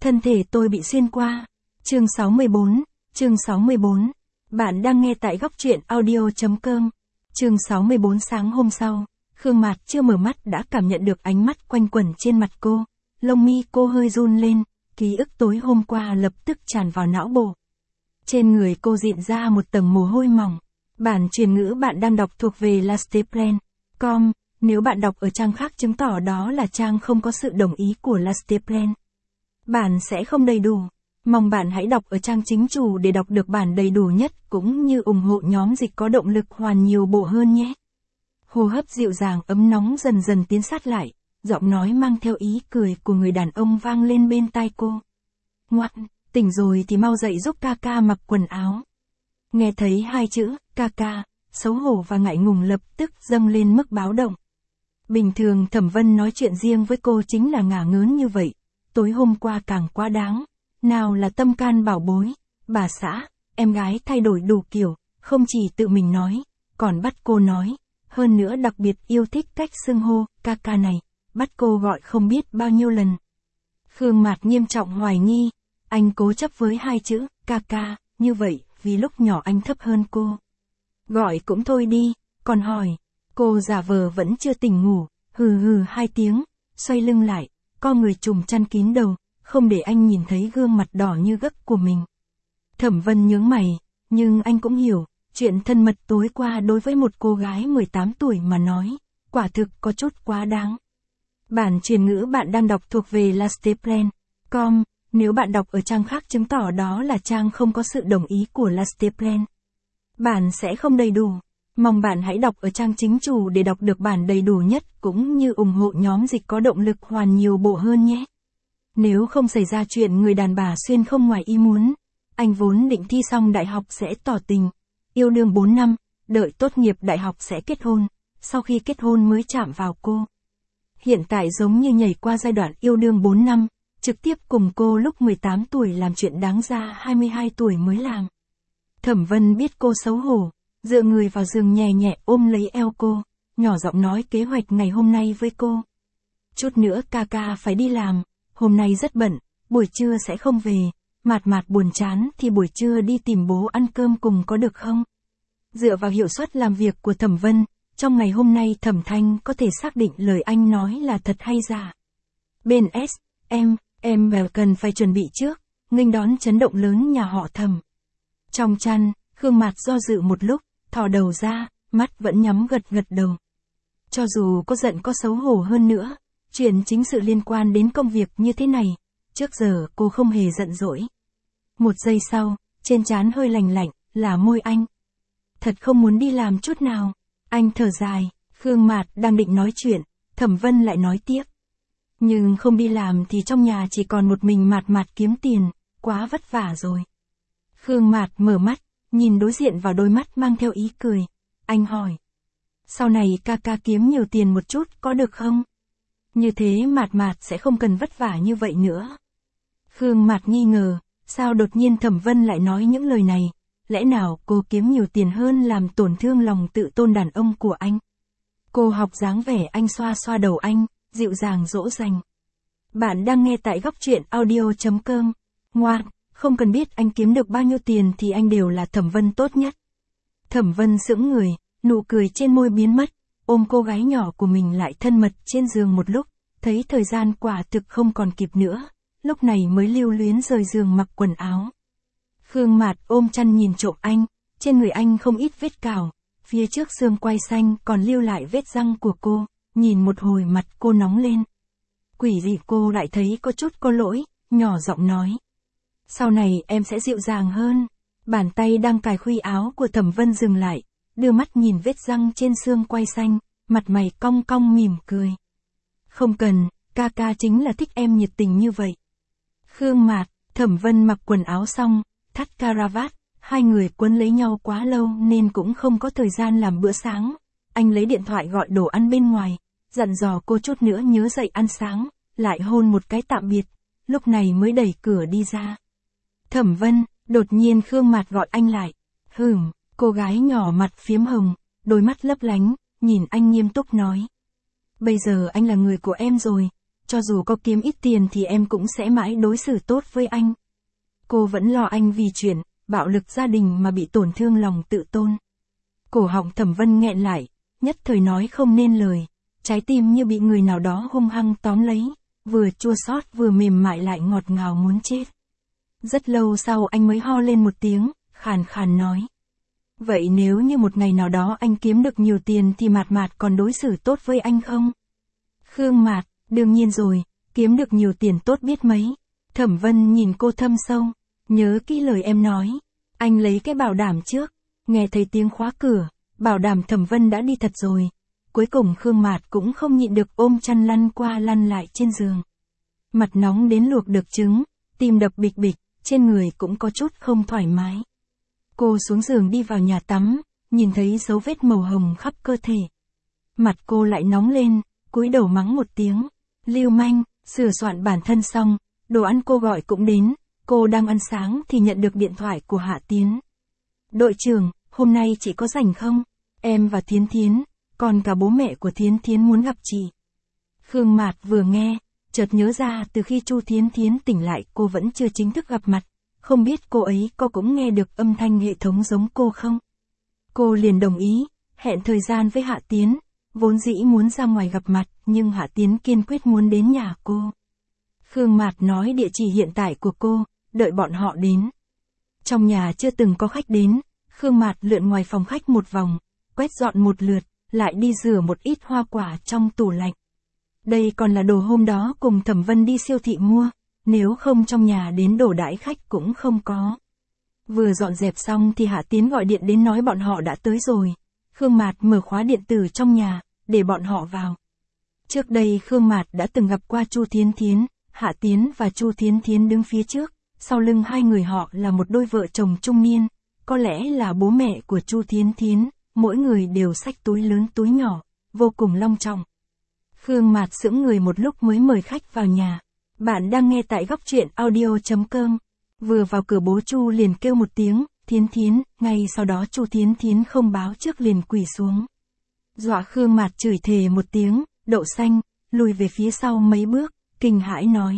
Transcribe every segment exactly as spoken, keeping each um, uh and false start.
Thân thể tôi bị xuyên qua. Chương sáu mươi bốn, chương sáu mươi bốn. Bạn đang nghe tại góc truyện audio chấm com. Chương sáu mươi bốn. Sáng hôm sau, Khương Mạt chưa mở mắt đã cảm nhận được ánh mắt quanh quẩn trên mặt cô. Lông mi cô hơi run lên, ký ức tối hôm qua lập tức tràn vào não bộ. Trên người cô rịn ra một tầng mồ hôi mỏng. Bản truyền ngữ bạn đang đọc thuộc về lasteplan chấm com. Nếu bạn đọc ở trang khác chứng tỏ đó là trang không có sự đồng ý của Lasteplan. Bản sẽ không đầy đủ. Mong bạn hãy đọc ở trang chính chủ để đọc được bản đầy đủ nhất cũng như ủng hộ nhóm dịch có động lực hoàn nhiều bộ hơn nhé. Hô hấp dịu dàng ấm nóng dần dần tiến sát lại, giọng nói mang theo ý cười của người đàn ông vang lên bên tai cô. Ngoan, tỉnh rồi thì mau dậy giúp ca ca mặc quần áo. Nghe thấy hai chữ, ca ca, xấu hổ và ngại ngùng lập tức dâng lên mức báo động. Bình thường Thẩm Vân nói chuyện riêng với cô chính là ngả ngớn như vậy, tối hôm qua càng quá đáng. Nào là tâm can bảo bối, bà xã, em gái thay đổi đủ kiểu, không chỉ tự mình nói, còn bắt cô nói, hơn nữa đặc biệt yêu thích cách xưng hô, ca ca này, bắt cô gọi không biết bao nhiêu lần. Khương Mạt nghiêm trọng hoài nghi, anh cố chấp với hai chữ, ca ca, như vậy, vì lúc nhỏ anh thấp hơn cô. Gọi cũng thôi đi, còn hỏi, cô giả vờ vẫn chưa tỉnh ngủ, hừ hừ hai tiếng, xoay lưng lại, co người trùm chăn kín đầu, không để anh nhìn thấy gương mặt đỏ như gấc của mình. Thẩm Vân nhướng mày, nhưng anh cũng hiểu, chuyện thân mật tối qua đối với một cô gái mười tám tuổi mà nói, quả thực có chút quá đáng. Bản truyền ngữ bạn đang đọc thuộc về lasteplan chấm com, nếu bạn đọc ở trang khác chứng tỏ đó là trang không có sự đồng ý của Lasteplan. Bản sẽ không đầy đủ. Mong bạn hãy đọc ở trang chính chủ để đọc được bản đầy đủ nhất cũng như ủng hộ nhóm dịch có động lực hoàn nhiều bộ hơn nhé. Nếu không xảy ra chuyện người đàn bà xuyên không ngoài ý muốn, anh vốn định thi xong đại học sẽ tỏ tình, yêu đương bốn năm, đợi tốt nghiệp đại học sẽ kết hôn, sau khi kết hôn mới chạm vào cô. Hiện tại giống như nhảy qua giai đoạn yêu đương bốn năm, trực tiếp cùng cô lúc mười tám tuổi làm chuyện đáng ra hai mươi hai tuổi mới làm. Thẩm Vân biết cô xấu hổ, dựa người vào giường nhẹ nhẹ ôm lấy eo cô, nhỏ giọng nói kế hoạch ngày hôm nay với cô. Chút nữa ca ca phải đi làm, hôm nay rất bận, buổi trưa sẽ không về, Mạt Mạt buồn chán thì buổi trưa đi tìm bố ăn cơm cùng có được không? Dựa vào hiệu suất làm việc của Thẩm Vân, trong ngày hôm nay Thẩm Thanh có thể xác định lời anh nói là thật hay giả. Bên S, em, em bèo cần phải chuẩn bị trước, nghênh đón chấn động lớn nhà họ Thẩm. Trong chăn, Khương Mạt do dự một lúc, thò đầu ra, mắt vẫn nhắm gật gật đầu. Cho dù có giận có xấu hổ hơn nữa, chuyện chính sự liên quan đến công việc như thế này, trước giờ cô không hề giận dỗi. Một giây sau, trên trán hơi lành lạnh, là môi anh. Thật không muốn đi làm chút nào. Anh thở dài, Khương Mạt đang định nói chuyện, Thẩm Vân lại nói tiếp. Nhưng không đi làm thì trong nhà chỉ còn một mình Mạt Mạt kiếm tiền, quá vất vả rồi. Khương Mạt mở mắt, nhìn đối diện vào đôi mắt mang theo ý cười. Anh hỏi. Sau này ca ca kiếm nhiều tiền một chút có được không? Như thế Mạt Mạt sẽ không cần vất vả như vậy nữa. Khương Mạt nghi ngờ, sao đột nhiên Thẩm Vân lại nói những lời này? Lẽ nào cô kiếm nhiều tiền hơn làm tổn thương lòng tự tôn đàn ông của anh? Cô học dáng vẻ anh xoa xoa đầu anh, dịu dàng dỗ dành. Bạn đang nghe tại góc truyện audio chấm com. Ngoan, không cần biết anh kiếm được bao nhiêu tiền thì anh đều là Thẩm Vân tốt nhất. Thẩm Vân sững người, nụ cười trên môi biến mất, ôm cô gái nhỏ của mình lại thân mật trên giường một lúc, thấy thời gian quả thực không còn kịp nữa, lúc này mới lưu luyến rời giường mặc quần áo. Khương Mạt ôm chăn nhìn trộm anh, trên người anh không ít vết cào, phía trước xương quai xanh còn lưu lại vết răng của cô, nhìn một hồi mặt cô nóng lên. Quỷ gì cô lại thấy có chút có lỗi, nhỏ giọng nói. Sau này em sẽ dịu dàng hơn. Bàn tay đang cài khuy áo của Thẩm Vân dừng lại, đưa mắt nhìn vết răng trên xương quai xanh, mặt mày cong cong mỉm cười. Không cần, ca ca chính là thích em nhiệt tình như vậy. Khương Mạt, Thẩm Vân mặc quần áo xong, thắt caravat, hai người quấn lấy nhau quá lâu nên cũng không có thời gian làm bữa sáng. Anh lấy điện thoại gọi đồ ăn bên ngoài, dặn dò cô chút nữa nhớ dậy ăn sáng, lại hôn một cái tạm biệt, lúc này mới đẩy cửa đi ra. Thẩm Vân, đột nhiên Khương Mạt gọi anh lại. Hửm, cô gái nhỏ mặt phiếm hồng, đôi mắt lấp lánh, nhìn anh nghiêm túc nói. Bây giờ anh là người của em rồi, cho dù có kiếm ít tiền thì em cũng sẽ mãi đối xử tốt với anh. Cô vẫn lo anh vì chuyện bạo lực gia đình mà bị tổn thương lòng tự tôn. Cổ họng Thẩm Vân nghẹn lại, nhất thời nói không nên lời, trái tim như bị người nào đó hung hăng tóm lấy, vừa chua xót vừa mềm mại lại ngọt ngào muốn chết. Rất lâu sau anh mới ho lên một tiếng, khàn khàn nói. Vậy nếu như một ngày nào đó anh kiếm được nhiều tiền thì Mạt Mạt còn đối xử tốt với anh không? Khương Mạt, đương nhiên rồi, kiếm được nhiều tiền tốt biết mấy. Thẩm Vân nhìn cô thâm sâu, nhớ kỹ lời em nói. Anh lấy cái bảo đảm trước, nghe thấy tiếng khóa cửa, bảo đảm Thẩm Vân đã đi thật rồi. Cuối cùng Khương Mạt cũng không nhịn được ôm chăn lăn qua lăn lại trên giường. Mặt nóng đến luộc được trứng, tim đập bịch bịch, trên người cũng có chút không thoải mái. Cô xuống giường đi vào nhà tắm, nhìn thấy dấu vết màu hồng khắp cơ thể. Mặt cô lại nóng lên, cúi đầu mắng một tiếng. Lưu manh, sửa soạn bản thân xong, đồ ăn cô gọi cũng đến, cô đang ăn sáng thì nhận được điện thoại của Hạ Tiến. Đội trưởng, hôm nay chị có rảnh không? Em và Thiến Thiến, còn cả bố mẹ của Thiến Thiến muốn gặp chị. Khương Mạt vừa nghe, chợt nhớ ra từ khi Chu Thiến Thiến tỉnh lại cô vẫn chưa chính thức gặp mặt, không biết cô ấy có cũng nghe được âm thanh hệ thống giống cô không? Cô liền đồng ý, hẹn thời gian với Hạ Tiến, vốn dĩ muốn ra ngoài gặp mặt, nhưng Hạ Tiến kiên quyết muốn đến nhà cô. Khương Mạt nói địa chỉ hiện tại của cô, đợi bọn họ đến. Trong nhà chưa từng có khách đến, Khương Mạt lượn ngoài phòng khách một vòng, quét dọn một lượt, lại đi rửa một ít hoa quả trong tủ lạnh. Đây còn là đồ hôm đó cùng Thẩm Vân đi siêu thị mua, nếu không trong nhà đến đồ đãi khách cũng không có. Vừa dọn dẹp xong thì Hạ Tiến gọi điện đến nói bọn họ đã tới rồi. Khương Mạt mở khóa điện tử trong nhà, để bọn họ vào. Trước đây Khương Mạt đã từng gặp qua Chu Thiến Thiến, Hạ Tiến và Chu Thiến Thiến đứng phía trước, sau lưng hai người họ là một đôi vợ chồng trung niên, có lẽ là bố mẹ của Chu Thiến Thiến, mỗi người đều xách túi lớn túi nhỏ, vô cùng long trọng. Khương Mạt sững người một lúc mới mời khách vào nhà. Bạn đang nghe tại góc truyện audio chấm com. Vừa vào cửa bố Chu liền kêu một tiếng, Thiến Thiến, ngay sau đó Chu Thiến Thiến không báo trước liền quỳ xuống. Dọa Khương Mạt chửi thề một tiếng, đậu xanh, lùi về phía sau mấy bước, kinh hãi nói.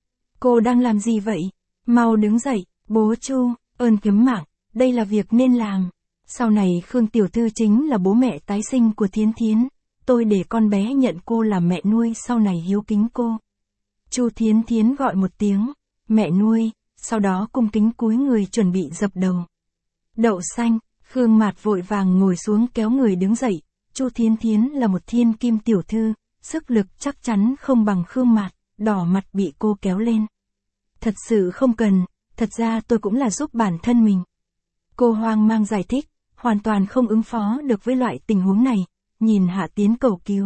Cô đang làm gì vậy? Mau đứng dậy, bố Chu, ơn kiếm mạng, đây là việc nên làm. Sau này Khương Tiểu Thư chính là bố mẹ tái sinh của Thiến Thiến, tôi để con bé nhận cô làm mẹ nuôi sau này hiếu kính cô. Chu Thiến Thiến gọi một tiếng, mẹ nuôi, sau đó cung kính cúi người chuẩn bị dập đầu. Đậu xanh, Khương Mạt vội vàng ngồi xuống kéo người đứng dậy, Chu Thiến Thiến là một thiên kim tiểu thư, sức lực chắc chắn không bằng Khương Mạt, đỏ mặt bị cô kéo lên. Thật sự không cần, thật ra tôi cũng là giúp bản thân mình. Cô hoang mang giải thích, hoàn toàn không ứng phó được với loại tình huống này, nhìn Hạ Tiến cầu cứu.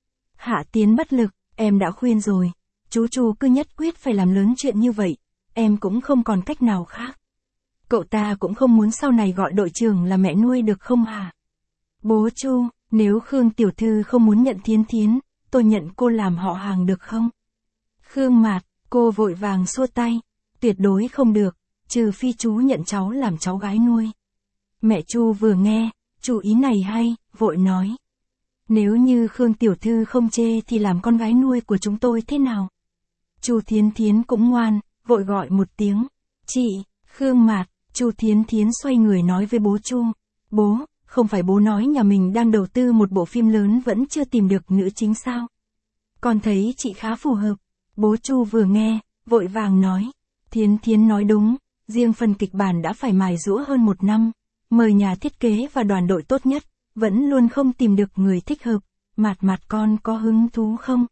Hạ Tiến bất lực, em đã khuyên rồi, chú Chu cứ nhất quyết phải làm lớn chuyện như vậy, em cũng không còn cách nào khác. Cậu ta cũng không muốn sau này gọi đội trưởng là mẹ nuôi được không hả? Bố Chu, nếu Khương Tiểu Thư không muốn nhận Thiến Thiến, tôi nhận cô làm họ hàng được không? Khương Mạt, cô vội vàng xua tay, tuyệt đối không được, trừ phi chú nhận cháu làm cháu gái nuôi. Mẹ Chu vừa nghe, chú ý này hay, vội nói. Nếu như Khương Tiểu Thư không chê thì làm con gái nuôi của chúng tôi thế nào? Chu Thiến Thiến cũng ngoan, vội gọi một tiếng. Chị, Khương Mạt, Chu Thiến Thiến xoay người nói với bố Chu. Bố, không phải bố nói nhà mình đang đầu tư một bộ phim lớn vẫn chưa tìm được nữ chính sao? Con thấy chị khá phù hợp. Bố Chu vừa nghe, vội vàng nói. Thiến Thiến nói đúng, riêng phần kịch bản đã phải mài giũa hơn một năm. Mời nhà thiết kế và đoàn đội tốt nhất, vẫn luôn không tìm được người thích hợp. Mạt Mạt con có hứng thú không?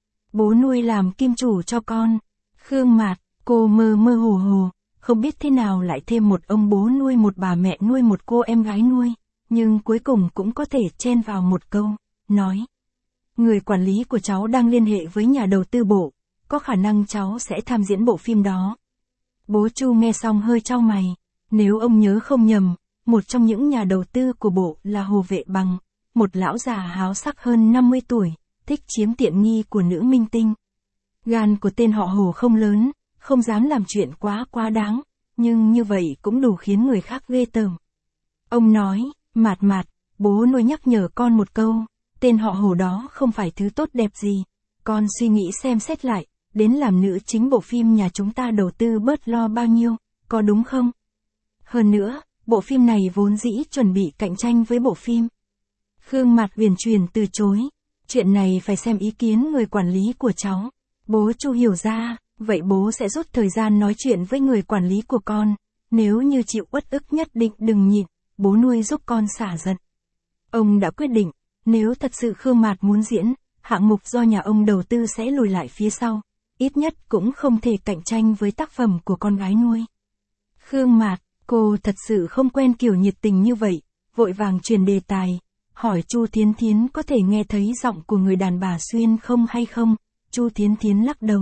Bố nuôi làm kim chủ cho con. Khương Mạt, cô mơ mơ hồ hồ, không biết thế nào lại thêm một ông bố nuôi một bà mẹ nuôi một cô em gái nuôi, nhưng cuối cùng cũng có thể chen vào một câu, nói. Người quản lý của cháu đang liên hệ với nhà đầu tư bộ, có khả năng cháu sẽ tham diễn bộ phim đó. Bố Chu nghe xong hơi chau mày, nếu ông nhớ không nhầm, một trong những nhà đầu tư của bộ là Hồ Vệ Bằng, một lão già háo sắc hơn năm mươi tuổi, thích chiếm tiện nghi của nữ minh tinh. Gan của tên họ Hồ không lớn, không dám làm chuyện quá quá đáng, nhưng như vậy cũng đủ khiến người khác ghê tởm. Ông nói, Mạt Mạt, bố nuôi nhắc nhở con một câu, tên họ Hồ đó không phải thứ tốt đẹp gì, con suy nghĩ xem xét lại, đến làm nữ chính bộ phim nhà chúng ta đầu tư bớt lo bao nhiêu, có đúng không? Hơn nữa, bộ phim này vốn dĩ chuẩn bị cạnh tranh với bộ phim. Khương Mạt uyển chuyển từ chối. Chuyện này phải xem ý kiến người quản lý của cháu. Bố Chu hiểu ra, vậy bố sẽ rút thời gian nói chuyện với người quản lý của con. Nếu như chịu uất ức nhất định đừng nhịn, bố nuôi giúp con xả giận. Ông đã quyết định, nếu thật sự Khương Mạt muốn diễn, hạng mục do nhà ông đầu tư sẽ lùi lại phía sau. Ít nhất cũng không thể cạnh tranh với tác phẩm của con gái nuôi. Khương Mạt, cô thật sự không quen kiểu nhiệt tình như vậy, vội vàng chuyển đề tài. Hỏi Chu Thiến Thiến có thể nghe thấy giọng của người đàn bà xuyên không hay không, Chu Thiến Thiến lắc đầu.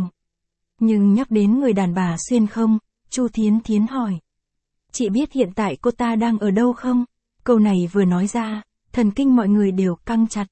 Nhưng nhắc đến người đàn bà xuyên không, Chu Thiến Thiến hỏi. Chị biết hiện tại cô ta đang ở đâu không? Câu này vừa nói ra, thần kinh mọi người đều căng chặt.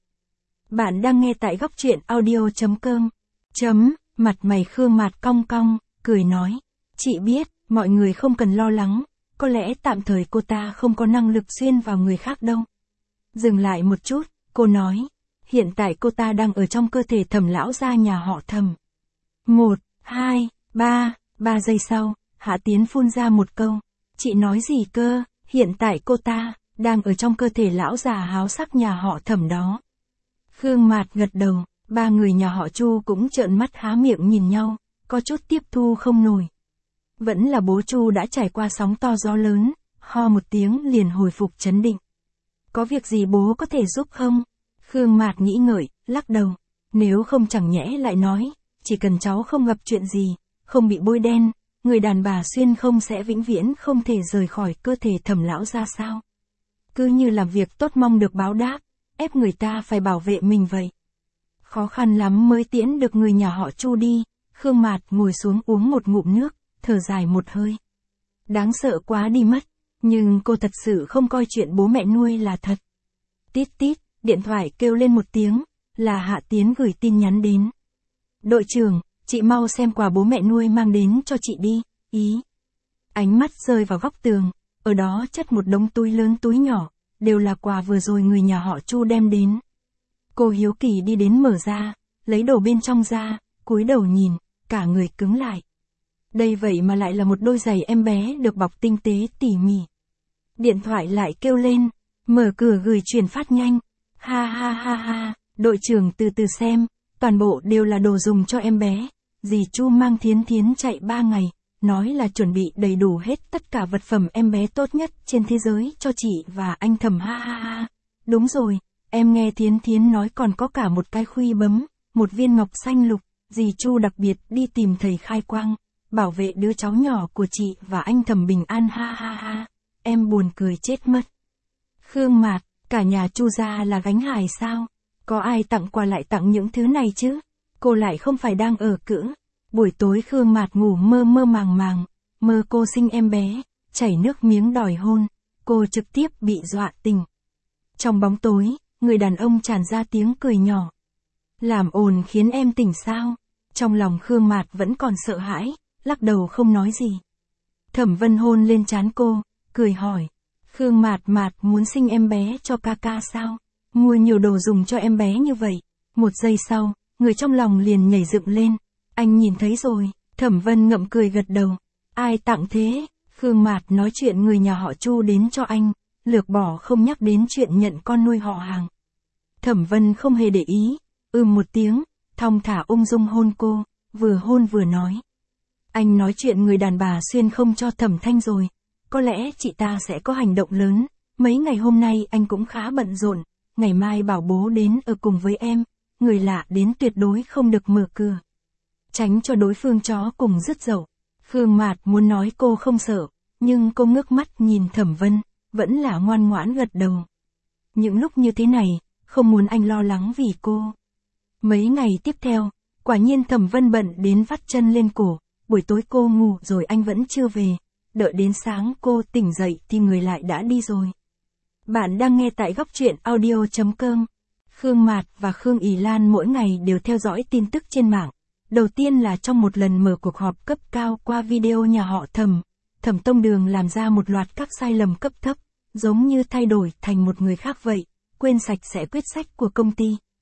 Bạn đang nghe tại góc truyện audio chấm com. Chấm, mặt mày Khương Mạt cong cong, cười nói. Chị biết, mọi người không cần lo lắng, có lẽ tạm thời cô ta không có năng lực xuyên vào người khác đâu. Dừng lại một chút, cô nói, hiện tại cô ta đang ở trong cơ thể Thẩm lão gia nhà họ Thẩm. Một, hai, ba, ba giây sau, Hạ Tiến phun ra một câu. Chị nói gì cơ, hiện tại cô ta, đang ở trong cơ thể lão già háo sắc nhà họ Thẩm đó. Khương Mạt gật đầu, ba người nhà họ Chu cũng trợn mắt há miệng nhìn nhau, có chút tiếp thu không nổi. Vẫn là bố Chu đã trải qua sóng to gió lớn, ho một tiếng liền hồi phục trấn định. Có việc gì bố có thể giúp không? Khương Mạt nghĩ ngợi, lắc đầu. Nếu không chẳng nhẽ lại nói, chỉ cần cháu không gặp chuyện gì, không bị bôi đen, người đàn bà xuyên không sẽ vĩnh viễn không thể rời khỏi cơ thể Thẩm lão ra sao? Cứ như làm việc tốt mong được báo đáp, ép người ta phải bảo vệ mình vậy. Khó khăn lắm mới tiễn được người nhà họ Chu đi, Khương Mạt ngồi xuống uống một ngụm nước, thở dài một hơi. Đáng sợ quá đi mất, nhưng cô thật sự không coi chuyện bố mẹ nuôi là thật. Tít tít, điện thoại kêu lên một tiếng, là Hạ Tiến gửi tin nhắn đến. Đội trưởng, chị mau xem quà bố mẹ nuôi mang đến cho chị đi, ý. Ánh mắt rơi vào góc tường, ở đó chất một đống túi lớn túi nhỏ, đều là quà vừa rồi người nhà họ Chu đem đến. Cô hiếu kỳ đi đến mở ra, lấy đồ bên trong ra, cúi đầu nhìn, cả người cứng lại. Đây vậy mà lại là một đôi giày em bé được bọc tinh tế tỉ mỉ. Điện thoại lại kêu lên, mở cửa gửi chuyển phát nhanh. Ha ha ha ha, đội trưởng từ từ xem, toàn bộ đều là đồ dùng cho em bé. Dì Chu mang Thiến Thiến chạy ba ngày, nói là chuẩn bị đầy đủ hết tất cả vật phẩm em bé tốt nhất trên thế giới cho chị và anh Thẩm. Ha ha ha. Đúng rồi, em nghe Thiến Thiến nói còn có cả một cái khuy bấm, một viên ngọc xanh lục. Dì Chu đặc biệt đi tìm thầy khai quang, bảo vệ đứa cháu nhỏ của chị và anh Thẩm bình an. Ha ha ha, em buồn cười chết mất. Khương Mạt, cả nhà Chu gia là gánh hài sao? Có ai tặng quà lại tặng những thứ này chứ? Cô lại không phải đang ở cữ. Buổi tối Khương Mạt ngủ mơ mơ màng màng, mơ cô sinh em bé, chảy nước miếng đòi hôn, cô trực tiếp bị dọa tỉnh. Trong bóng tối, người đàn ông tràn ra tiếng cười nhỏ. Làm ồn khiến em tỉnh sao? Trong lòng Khương Mạt vẫn còn sợ hãi, lắc đầu không nói gì. Thẩm Vân hôn lên trán cô, cười hỏi. Khương Mạt Mạt muốn sinh em bé cho ca ca sao? Mua nhiều đồ dùng cho em bé như vậy. Một giây sau, người trong lòng liền nhảy dựng lên. Anh nhìn thấy rồi, Thẩm Vân ngậm cười gật đầu. Ai tặng thế? Khương Mạt nói chuyện người nhà họ Chu đến cho anh, lược bỏ không nhắc đến chuyện nhận con nuôi họ hàng. Thẩm Vân không hề để ý, ừm một tiếng, thong thả ung dung hôn cô, vừa hôn vừa nói. Anh nói chuyện người đàn bà xuyên không cho Thẩm Thanh rồi, có lẽ chị ta sẽ có hành động lớn, mấy ngày hôm nay anh cũng khá bận rộn, ngày mai bảo bố đến ở cùng với em, người lạ đến tuyệt đối không được mở cửa. Tránh cho đối phương chó cùng rứt dậu. Khương Mạt muốn nói cô không sợ, nhưng cô ngước mắt nhìn Thẩm Vân, vẫn là ngoan ngoãn gật đầu. Những lúc như thế này, không muốn anh lo lắng vì cô. Mấy ngày tiếp theo, quả nhiên Thẩm Vân bận đến vắt chân lên cổ, buổi tối cô ngủ rồi anh vẫn chưa về, đợi đến sáng cô tỉnh dậy thì người lại đã đi rồi. Bạn đang nghe tại góc truyện audio chấm com. Khương Mạt và Khương Ỷ Lan mỗi ngày đều theo dõi tin tức trên mạng. Đầu tiên là trong một lần mở cuộc họp cấp cao qua video nhà họ Thẩm, Thẩm Tông Đường làm ra một loạt các sai lầm cấp thấp, giống như thay đổi thành một người khác vậy, quên sạch sẽ quyết sách của công ty.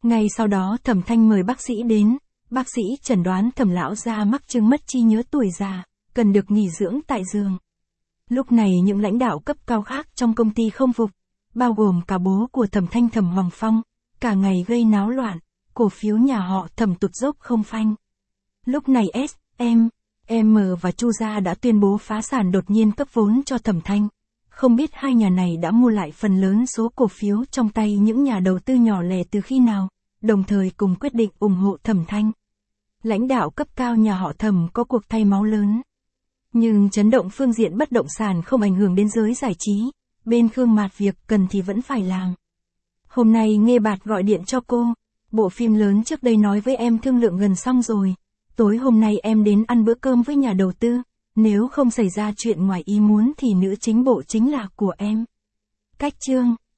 Ngay sau đó Thẩm Thanh mời bác sĩ đến, bác sĩ chẩn đoán Thẩm lão gia mắc chứng mất trí nhớ tuổi già, cần được nghỉ dưỡng tại giường. Lúc này những lãnh đạo cấp cao khác trong công ty không phục, bao gồm cả bố của Thẩm Thanh Thẩm Hoàng Phong, cả ngày gây náo loạn, cổ phiếu nhà họ Thẩm tụt dốc không phanh. Lúc này S, M, M và Chu gia đã tuyên bố phá sản đột nhiên cấp vốn cho Thẩm Thanh. Không biết hai nhà này đã mua lại phần lớn số cổ phiếu trong tay những nhà đầu tư nhỏ lẻ từ khi nào, đồng thời cùng quyết định ủng hộ Thẩm Thanh. Lãnh đạo cấp cao nhà họ Thẩm có cuộc thay máu lớn. Nhưng chấn động phương diện bất động sản không ảnh hưởng đến giới giải trí, bên Khương Mạt việc cần thì vẫn phải làm. Hôm nay Nghê Bạt gọi điện cho cô, bộ phim lớn trước đây nói với em thương lượng gần xong rồi, tối hôm nay em đến ăn bữa cơm với nhà đầu tư, nếu không xảy ra chuyện ngoài ý muốn thì nữ chính bộ chính là của em. Cách chương